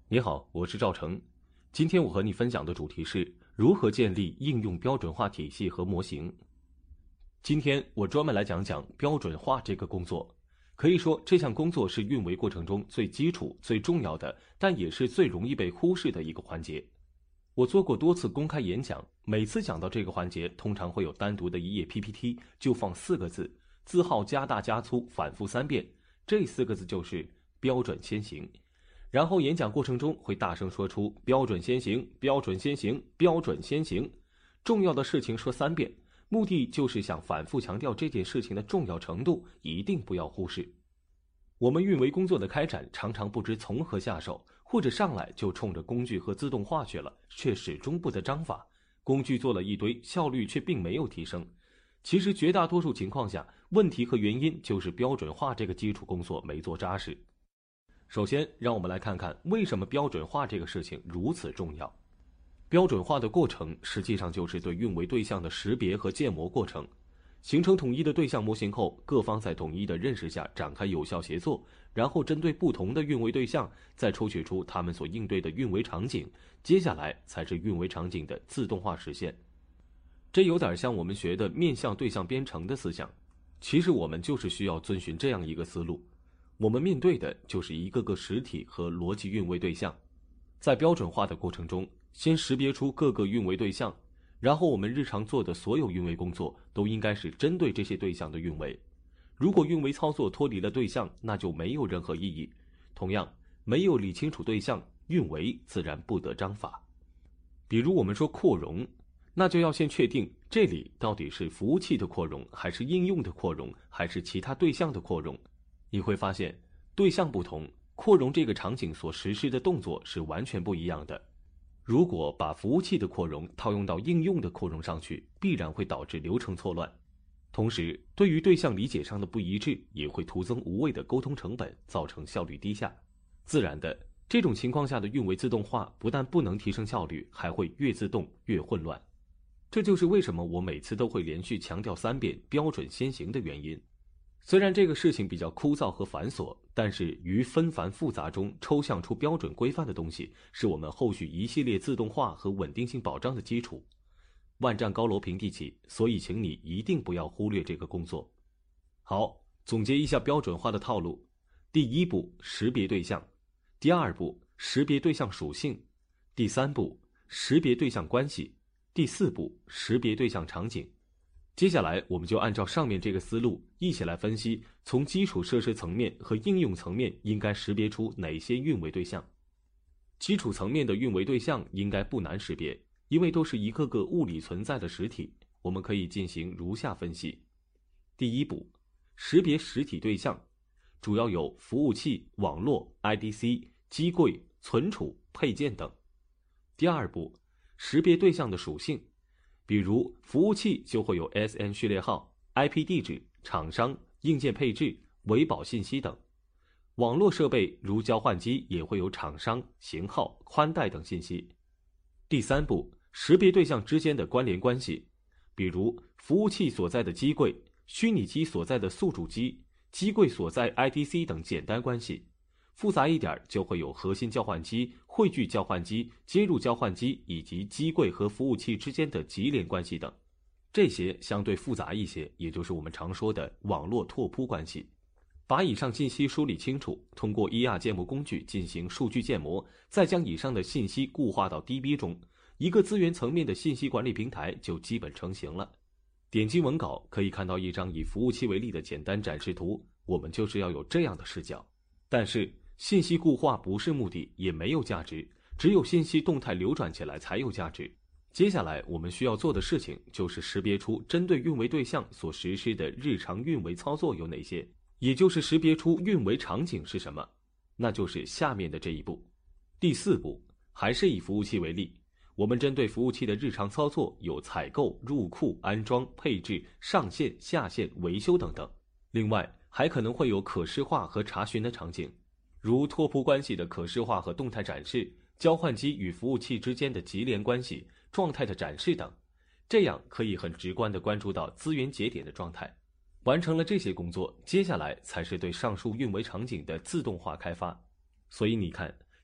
你好，我是赵成。今天我和你分享的主题是如何建立应用标准化体系和模型。今天我专门来讲讲标准化这个工作。可以说，这项工作是运维过程中最基础、最重要的，但也是最容易被忽视的一个环节。我做过多次公开演讲，每次讲到这个环节，通常会有单独的一页 PPT， 就放4个字，字号加大加粗，反复3遍。这4个字就是标准先行。然后演讲过程中会大声说出标准先行，标准先行，标准先行。重要的事情说3遍，目的就是想反复强调这件事情的重要程度，一定不要忽视。我们运维工作的开展常常不知从何下手，或者上来就冲着工具和自动化去了，却始终不得章法。工具做了一堆，效率却并没有提升。其实绝大多数情况下，问题和原因就是标准化这个基础工作没做扎实。首先，让我们来看看为什么标准化这个事情如此重要。标准化的过程实际上就是对运维对象的识别和建模过程。形成统一的对象模型后，各方在统一的认识下展开有效协作，然后针对不同的运维对象，再抽取出他们所应对的运维场景，接下来才是运维场景的自动化实现。这有点像我们学的面向对象编程的思想，其实我们就是需要遵循这样一个思路。我们面对的就是一个个实体和逻辑运维对象，在标准化的过程中，先识别出各个运维对象，然后我们日常做的所有运维工作都应该是针对这些对象的运维。如果运维操作脱离了对象，那就没有任何意义。同样，没有理清楚对象，运维自然不得章法。比如我们说扩容，那就要先确定这里到底是服务器的扩容，还是应用的扩容，还是其他对象的扩容。你会发现，对象不同，扩容这个场景所实施的动作是完全不一样的。如果把服务器的扩容套用到应用的扩容上去，必然会导致流程错乱。同时，对于对象理解上的不一致，也会徒增无谓的沟通成本，造成效率低下。自然的，这种情况下的运维自动化不但不能提升效率，还会越自动越混乱。这就是为什么我每次都会连续强调3遍标准先行的原因。虽然这个事情比较枯燥和繁琐，但是于纷繁复杂中抽象出标准规范的东西，是我们后续一系列自动化和稳定性保障的基础。万丈高楼平地起，所以请你一定不要忽略这个工作。好，总结一下标准化的套路：第1步，识别对象；第2步，识别对象属性；第3步，识别对象关系；第4步，识别对象场景。接下来我们就按照上面这个思路一起来分析，从基础设施层面和应用层面应该识别出哪些运维对象。基础层面的运维对象应该不难识别，因为都是一个个物理存在的实体。我们可以进行如下分析。第1步，识别实体对象，主要有服务器、网络、IDC、机柜、存储、配件等。第2步，识别对象的属性，比如服务器就会有 SN 序列号、IP 地址、厂商、硬件配置、维保信息等。网络设备如交换机也会有厂商、型号、宽带等信息。第3步，识别对象之间的关联关系，比如服务器所在的机柜、虚拟机所在的宿主机、机柜所在 IDC 等简单关系。复杂一点就会有核心交换机、汇聚交换机、接入交换机以及机柜和服务器之间的级联关系等。这些相对复杂一些，也就是我们常说的网络拓扑关系。把以上信息梳理清楚，通过 ER 建模工具进行数据建模，再将以上的信息固化到 DB 中，一个资源层面的信息管理平台就基本成型了。点击文稿可以看到一张以服务器为例的简单展示图，我们就是要有这样的视角。但是信息固化不是目的，也没有价值，只有信息动态流转起来才有价值。接下来我们需要做的事情就是识别出针对运维对象所实施的日常运维操作有哪些，也就是识别出运维场景是什么，那就是下面的这一步。第4步，还是以服务器为例，我们针对服务器的日常操作有采购、入库、安装、配置、上线、下线、维修等等。另外还可能会有可视化和查询的场景，如拓扑关系的可视化和动态展示，交换机与服务器之间的级联关系、状态的展示等。这样可以很直观地关注到资源节点的状态。完成了这些工作，接下来才是对上述运维场景的自动化开发。所以你看，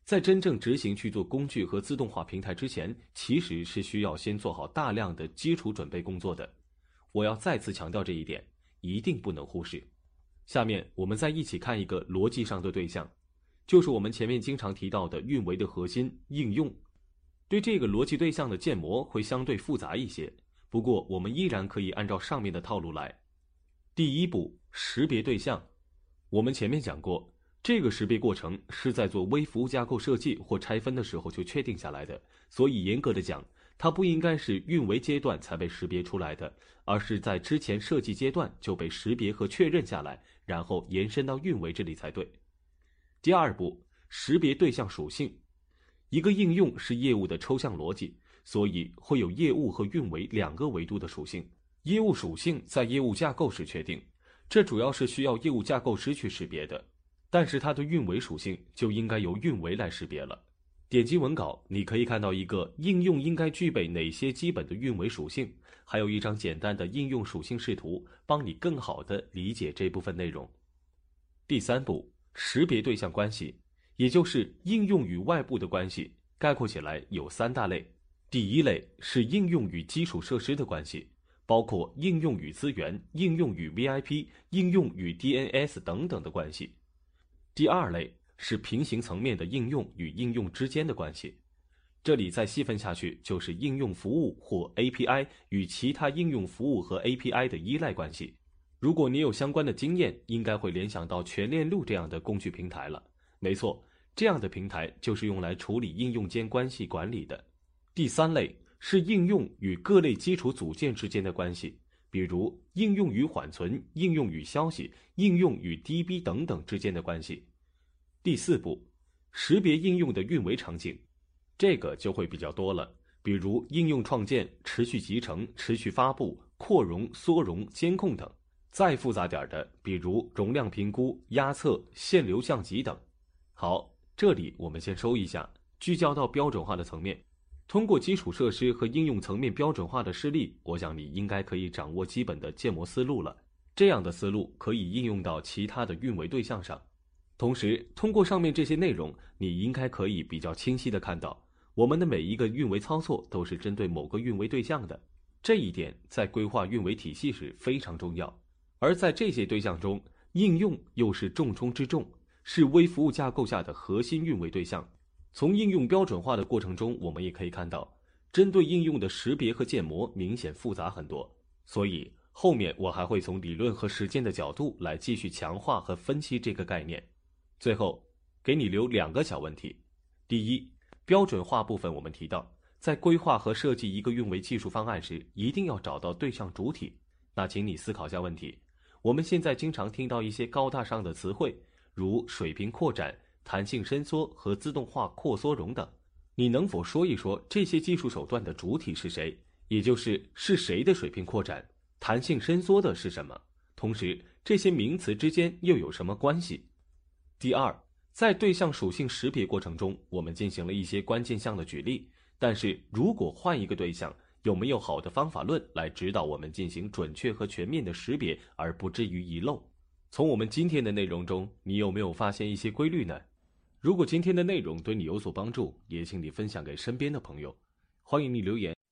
在真正执行去做工具和自动化平台之前，其实是需要先做好大量的基础准备工作的。我要再次强调这一点，一定不能忽视。下面我们再一起看一个逻辑上的对象，就是我们前面经常提到的运维的核心应用。对这个逻辑对象的建模会相对复杂一些，不过我们依然可以按照上面的套路来。第一步，识别对象。我们前面讲过，这个识别过程是在做微服务架构设计或拆分的时候就确定下来的，所以严格的讲，它不应该是运维阶段才被识别出来的，而是在之前设计阶段就被识别和确认下来，然后延伸到运维这里才对。第二步，识别对象属性。一个应用是业务的抽象逻辑，所以会有业务和运维两个维度的属性。业务属性在业务架构时确定，这主要是需要业务架构师去识别的，但是它的运维属性就应该由运维来识别了。点击文稿，你可以看到一个应用应该具备哪些基本的运维属性，还有一张简单的应用属性视图，帮你更好地理解这部分内容。第三步，识别对象关系，也就是应用与外部的关系，概括起来有三大类。第一类是应用与基础设施的关系，包括应用与资源、应用与 VIP、应用与 DNS 等等的关系。第二类是平行层面的应用与应用之间的关系，这里再细分下去就是应用服务或 API 与其他应用服务和 API 的依赖关系。如果你有相关的经验，应该会联想到全链路这样的工具平台了。没错，这样的平台就是用来处理应用间关系管理的。第三类是应用与各类基础组件之间的关系，比如应用与缓存、应用与消息、应用与 DB 等等之间的关系。第四步，识别应用的运维场景，这个就会比较多了，比如应用创建、持续集成、持续发布、扩容、缩容、监控等。再复杂点的，比如容量评估、压测、限流降级等。好，这里我们先收一下，聚焦到标准化的层面。通过基础设施和应用层面标准化的示例，我想你应该可以掌握基本的建模思路了。这样的思路可以应用到其他的运维对象上。同时，通过上面这些内容，你应该可以比较清晰地看到，我们的每一个运维操作都是针对某个运维对象的。这一点在规划运维体系时非常重要。而在这些对象中，应用又是重中之重，是微服务架构下的核心运维对象。从应用标准化的过程中，我们也可以看到，针对应用的识别和建模明显复杂很多。所以后面我还会从理论和实践的角度来继续强化和分析这个概念。最后给你留两个小问题。第一，标准化部分我们提到，在规划和设计一个运维技术方案时，一定要找到对象主体。那请你思考下问题，我们现在经常听到一些高大上的词汇，如水平扩展、弹性伸缩和自动化扩缩容等。你能否说一说这些技术手段的主体是谁？也就是谁的水平扩展，弹性伸缩的是什么？同时，这些名词之间又有什么关系？第二，在对象属性识别过程中，我们进行了一些关键项的举例，但是如果换一个对象，有没有好的方法论来指导我们进行准确和全面的识别，而不至于遗漏？从我们今天的内容中，你有没有发现一些规律呢？如果今天的内容对你有所帮助，也请你分享给身边的朋友。欢迎你留言。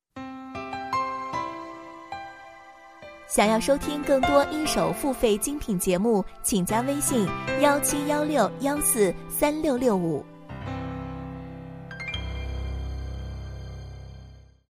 想要收听更多一手付费精品节目，请加微信1716143665。